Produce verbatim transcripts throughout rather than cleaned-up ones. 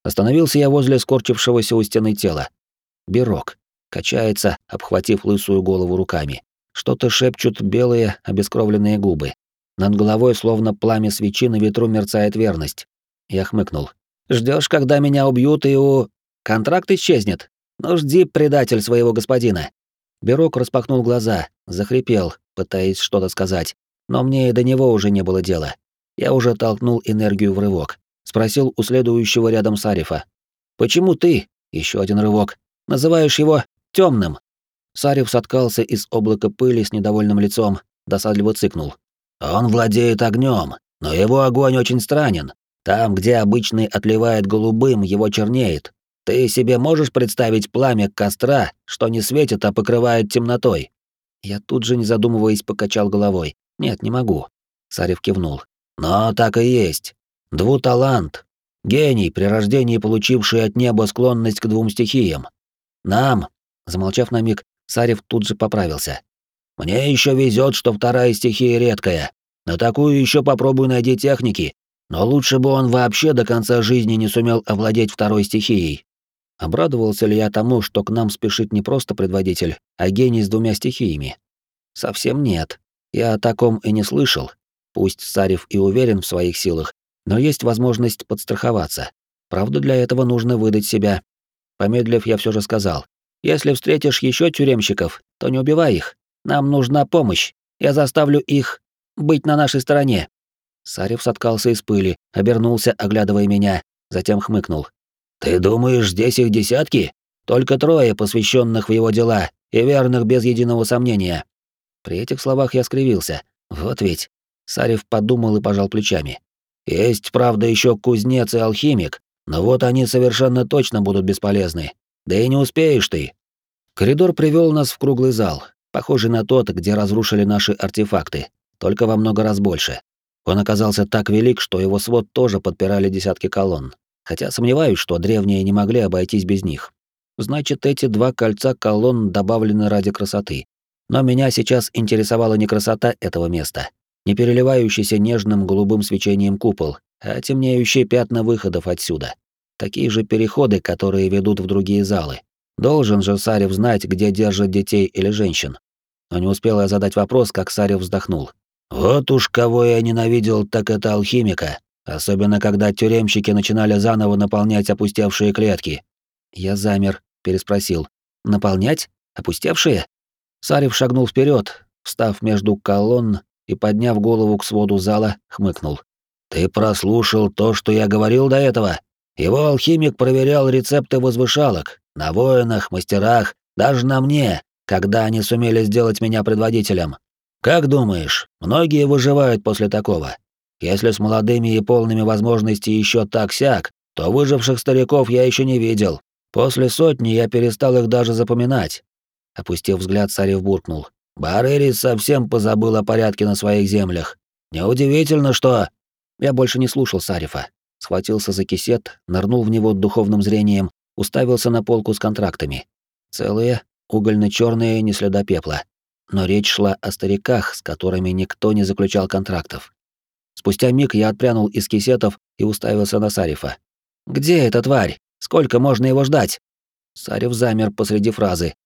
Остановился я возле скорчившегося у стены тела. Берок. Качается, обхватив лысую голову руками. Что-то шепчут белые, обескровленные губы. Над головой, словно пламя свечи, на ветру мерцает верность. Я хмыкнул. Ждешь, когда меня убьют и у... Контракт исчезнет? Ну жди, предатель своего господина. Берок распахнул глаза, захрипел, пытаясь что-то сказать. Но мне и до него уже не было дела. Я уже толкнул энергию в рывок. Спросил у следующего рядом Сарифа. «Почему ты, еще один рывок, называешь его темным?» Сариф соткался из облака пыли с недовольным лицом, досадливо цыкнул. «Он владеет огнем, но его огонь очень странен. Там, где обычный отливает голубым, его чернеет. Ты себе можешь представить пламя костра, что не светит, а покрывает темнотой?» Я тут же, не задумываясь, покачал головой. «Нет, не могу». Сариф кивнул. «Но так и есть. Двуталант. Гений, при рождении получивший от неба склонность к двум стихиям. Нам...» Замолчав на миг, Сариф тут же поправился. «Мне еще везет, что вторая стихия редкая. На такую еще попробуй найди техники. Но лучше бы он вообще до конца жизни не сумел овладеть второй стихией». Обрадовался ли я тому, что к нам спешит не просто предводитель, а гений с двумя стихиями? Совсем нет. Я о таком и не слышал. Пусть Сариф и уверен в своих силах, но есть возможность подстраховаться. Правда, для этого нужно выдать себя. Помедлив, я все же сказал: «Если встретишь еще тюремщиков, то не убивай их. Нам нужна помощь. Я заставлю их быть на нашей стороне». Сариф соткался из пыли, обернулся, оглядывая меня, затем хмыкнул. «Ты думаешь, здесь их десятки? Только трое, посвященных в его дела, и верных без единого сомнения». При этих словах я скривился. Вот ведь. Сариф подумал и пожал плечами. «Есть, правда, еще кузнец и алхимик, но вот они совершенно точно будут бесполезны. Да и не успеешь ты». Коридор привел нас в круглый зал, похожий на тот, где разрушили наши артефакты, только во много раз больше. Он оказался так велик, что его свод тоже подпирали десятки колонн. Хотя сомневаюсь, что древние не могли обойтись без них. Значит, эти два кольца колонн добавлены ради красоты. Но меня сейчас интересовала не красота этого места, не переливающийся нежным голубым свечением купол, а темнеющие пятна выходов отсюда. Такие же переходы, которые ведут в другие залы. Должен же Сарев знать, где держат детей или женщин. Но не успел я задать вопрос, как Сарев вздохнул. «Вот уж кого я ненавидел, так это алхимика. Особенно, когда тюремщики начинали заново наполнять опустевшие клетки». Я замер, переспросил. «Наполнять? Опустевшие?» Сарев шагнул вперед, встав между колонн и, подняв голову к своду зала, хмыкнул. «Ты прослушал то, что я говорил до этого? Его алхимик проверял рецепты возвышалок, на воинах, мастерах, даже на мне, когда они сумели сделать меня предводителем. Как думаешь, многие выживают после такого? Если с молодыми и полными возможностей еще так-сяк, то выживших стариков я еще не видел. После сотни я перестал их даже запоминать». Опустив взгляд, Сарев буркнул. «Барерис совсем позабыл о порядке на своих землях. Неудивительно, что...» Я больше не слушал Сарифа. Схватился за кисет, нырнул в него духовным зрением, уставился на полку с контрактами. Целые, угольно-черные, не следа пепла. Но речь шла о стариках, с которыми никто не заключал контрактов. Спустя миг я отпрянул из кисетов и уставился на Сарифа. «Где эта тварь? Сколько можно его ждать?» Сариф замер посреди фразы.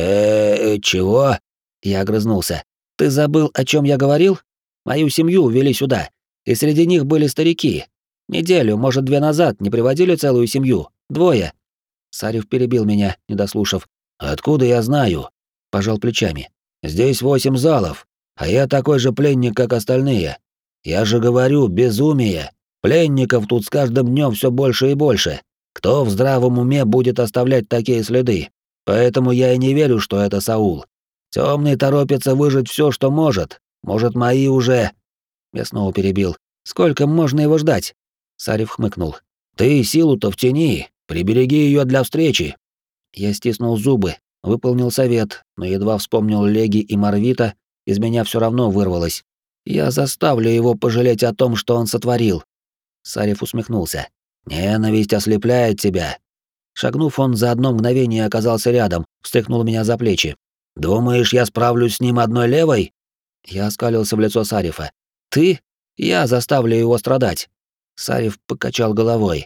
э чего?» Я огрызнулся. «Ты забыл, о чем я говорил? Мою семью увели сюда, и среди них были старики. Неделю, может, две назад не приводили целую семью? Двое». Сариф перебил меня, не дослушав. «Откуда я знаю?» Пожал плечами. «Здесь восемь залов, а я такой же пленник, как остальные. Я же говорю, безумие. Пленников тут с каждым днем все больше и больше. Кто в здравом уме будет оставлять такие следы? Поэтому я и не верю, что это Саул. Темный торопится выжить все, что может. Может, мои уже...» Я снова перебил. «Сколько можно его ждать?» Сариф хмыкнул. «Ты силу-то в тени, прибереги ее для встречи». Я стиснул зубы, выполнил совет, но едва вспомнил Леги и Марвита, из меня все равно вырвалось. «Я заставлю его пожалеть о том, что он сотворил». Сариф усмехнулся. «Ненависть ослепляет тебя». Шагнув, он за одно мгновение оказался рядом, встряхнул меня за плечи. «Думаешь, я справлюсь с ним одной левой?» Я оскалился в лицо Сарифа. «Ты? Я заставлю его страдать». Сариф покачал головой.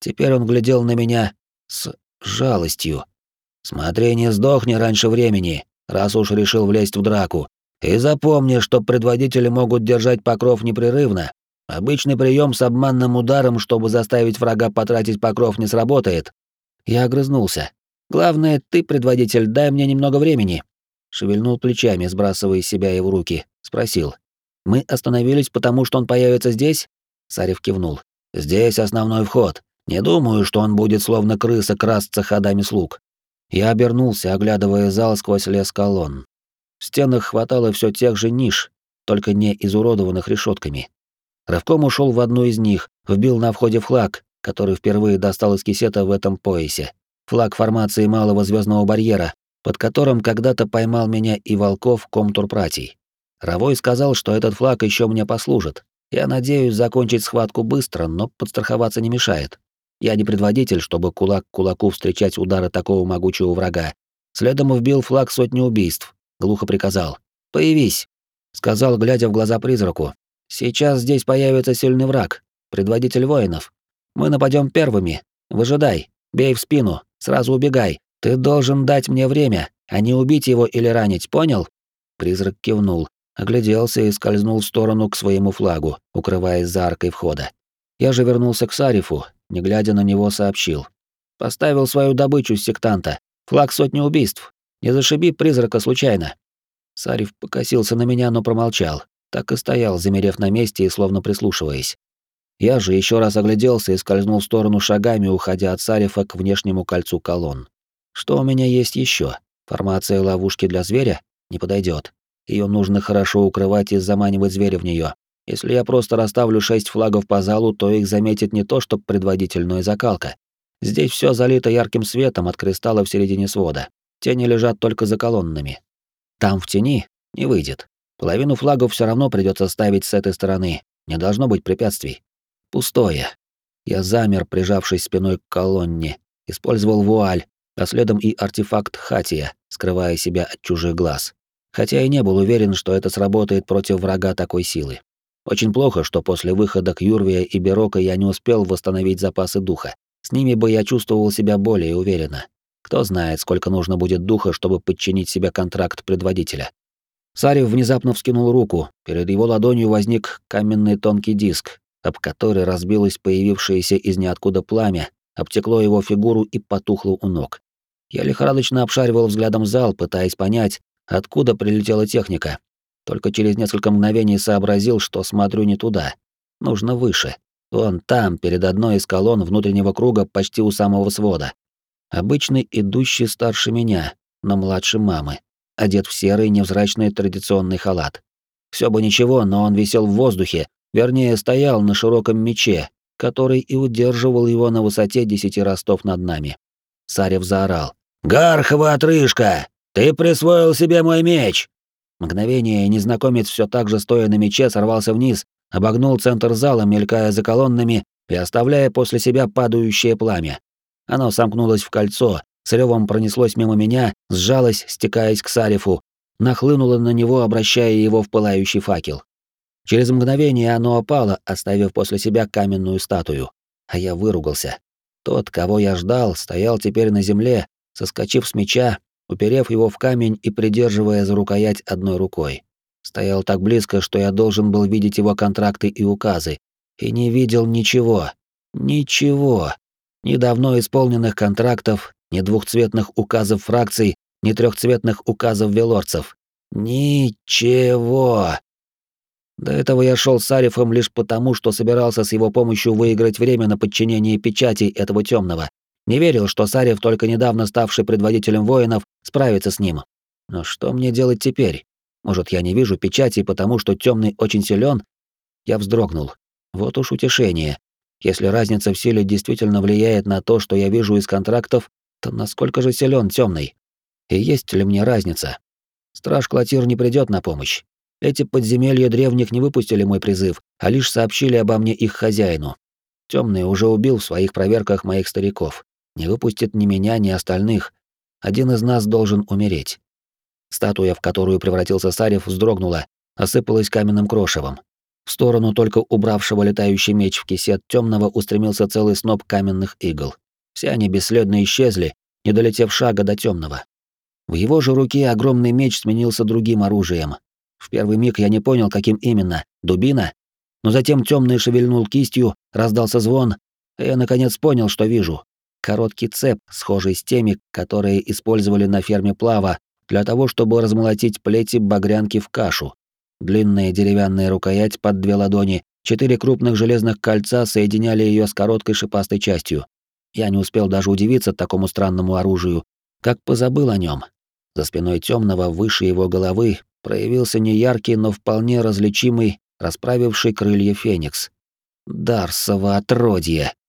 Теперь он глядел на меня с жалостью. «Смотри, не сдохни раньше времени, раз уж решил влезть в драку. И запомни, что предводители могут держать покров непрерывно. Обычный прием с обманным ударом, чтобы заставить врага потратить покров, не сработает». Я огрызнулся. «Главное, ты, предводитель, дай мне немного времени». Шевельнул плечами, сбрасывая из себя его руки. Спросил. «Мы остановились, потому что он появится здесь?» Сарев кивнул. «Здесь основной вход. Не думаю, что он будет словно крыса красться ходами слуг». Я обернулся, оглядывая зал сквозь лес колонн. В стенах хватало все тех же ниш, только не изуродованных решетками. Рывком ушел в одну из них, вбил на входе флаг, который впервые достал из кисета в этом поясе. Флаг формации малого звездного барьера, под которым когда-то поймал меня и волков Комтур-Пратий. Равой сказал, что этот флаг еще мне послужит. Я надеюсь закончить схватку быстро, но подстраховаться не мешает. Я не предводитель, чтобы кулак к кулаку встречать удары такого могучего врага. Следом вбил флаг сотни убийств. Глухо приказал. «Появись!» Сказал, глядя в глаза призраку. «Сейчас здесь появится сильный враг, предводитель воинов. Мы нападем первыми. Выжидай, бей в спину, сразу убегай. Ты должен дать мне время, а не убить его или ранить, понял?» Призрак кивнул, огляделся и скользнул в сторону к своему флагу, укрываясь за аркой входа. Я же вернулся к Сарифу, не глядя на него, сообщил. «Поставил свою добычу с сектанта. Флаг сотни убийств. Не зашиби призрака случайно». Сариф покосился на меня, но промолчал. Так и стоял, замерев на месте и словно прислушиваясь. Я же еще раз огляделся и скользнул в сторону шагами, уходя от Сарифа к внешнему кольцу колонн. Что у меня есть еще? Формация ловушки для зверя? Не подойдет. Ее нужно хорошо укрывать и заманивать зверя в нее. Если я просто расставлю шесть флагов по залу, то их заметит не то что предводитель, но и закалка. Здесь все залито ярким светом от кристалла в середине свода. Тени лежат только за колоннами. Там в тени не выйдет. Половину флагов все равно придется ставить с этой стороны. Не должно быть препятствий. Пустое. Я замер, прижавшись спиной к колонне, использовал вуаль, а следом и артефакт Хатия, скрывая себя от чужих глаз. Хотя и не был уверен, что это сработает против врага такой силы. Очень плохо, что после выхода к Юрвия и Берока я не успел восстановить запасы духа. С ними бы я чувствовал себя более уверенно. Кто знает, сколько нужно будет духа, чтобы подчинить себе контракт предводителя. Сарев внезапно вскинул руку, перед его ладонью возник каменный тонкий диск, об который разбилось появившееся из ниоткуда пламя, обтекло его фигуру и потухло у ног. Я лихорадочно обшаривал взглядом зал, пытаясь понять, откуда прилетела техника. Только через несколько мгновений сообразил, что смотрю не туда. Нужно выше. Вон там, перед одной из колонн внутреннего круга, почти у самого свода. Обычный идущий старше меня, но младше мамы. Одет в серый невзрачный традиционный халат. Все бы ничего, но он висел в воздухе, вернее, стоял на широком мече, который и удерживал его на высоте десяти ростов над нами. Сарев заорал. «Гархова отрыжка! Ты присвоил себе мой меч!» Мгновение, и незнакомец все так же стоя на мече сорвался вниз, обогнул центр зала, мелькая за колоннами и оставляя после себя падающее пламя. Оно сомкнулось в кольцо, с ревом пронеслось мимо меня, сжалось, стекаясь к Сарифу, нахлынуло на него, обращая его в пылающий факел. Через мгновение оно опало, оставив после себя каменную статую. А я выругался. Тот, кого я ждал, стоял теперь на земле, соскочив с меча, уперев его в камень и придерживая за рукоять одной рукой. Стоял так близко, что я должен был видеть его контракты и указы. И не видел ничего. Ничего. Ни давно исполненных контрактов, ни двухцветных указов фракций, ни трехцветных указов велорцев. Ничего. До этого я шел с Сарифом лишь потому, что собирался с его помощью выиграть время на подчинение печати этого темного. Не верил, что Сариф, только недавно ставший предводителем воинов, справится с ним. Но что мне делать теперь? Может, я не вижу печати, потому что темный очень силен? Я вздрогнул. Вот уж утешение. Если разница в силе действительно влияет на то, что я вижу из контрактов, то насколько же силен темный? И есть ли мне разница? Страж Клотир не придет на помощь. Эти подземелья древних не выпустили мой призыв, а лишь сообщили обо мне их хозяину. Темный уже убил в своих проверках моих стариков. Не выпустит ни меня, ни остальных. Один из нас должен умереть. Статуя, в которую превратился Сарев, вздрогнула, осыпалась каменным крошевом. В сторону только убравшего летающий меч в кисет темного устремился целый сноп каменных игл. Все они бесследно исчезли, не долетев шага до темного. В его же руке огромный меч сменился другим оружием. В первый миг я не понял, каким именно — дубина? Но затем темный шевельнул кистью, раздался звон, и я наконец понял, что вижу. Короткий цеп, схожий с теми, которые использовали на ферме Плава для того, чтобы размолотить плети багрянки в кашу. Длинная деревянная рукоять под две ладони, четыре крупных железных кольца соединяли ее с короткой шипастой частью. Я не успел даже удивиться такому странному оружию, как позабыл о нем. За спиной темного, выше его головы, проявился неяркий, но вполне различимый, расправивший крылья феникс. Дарсово отродье!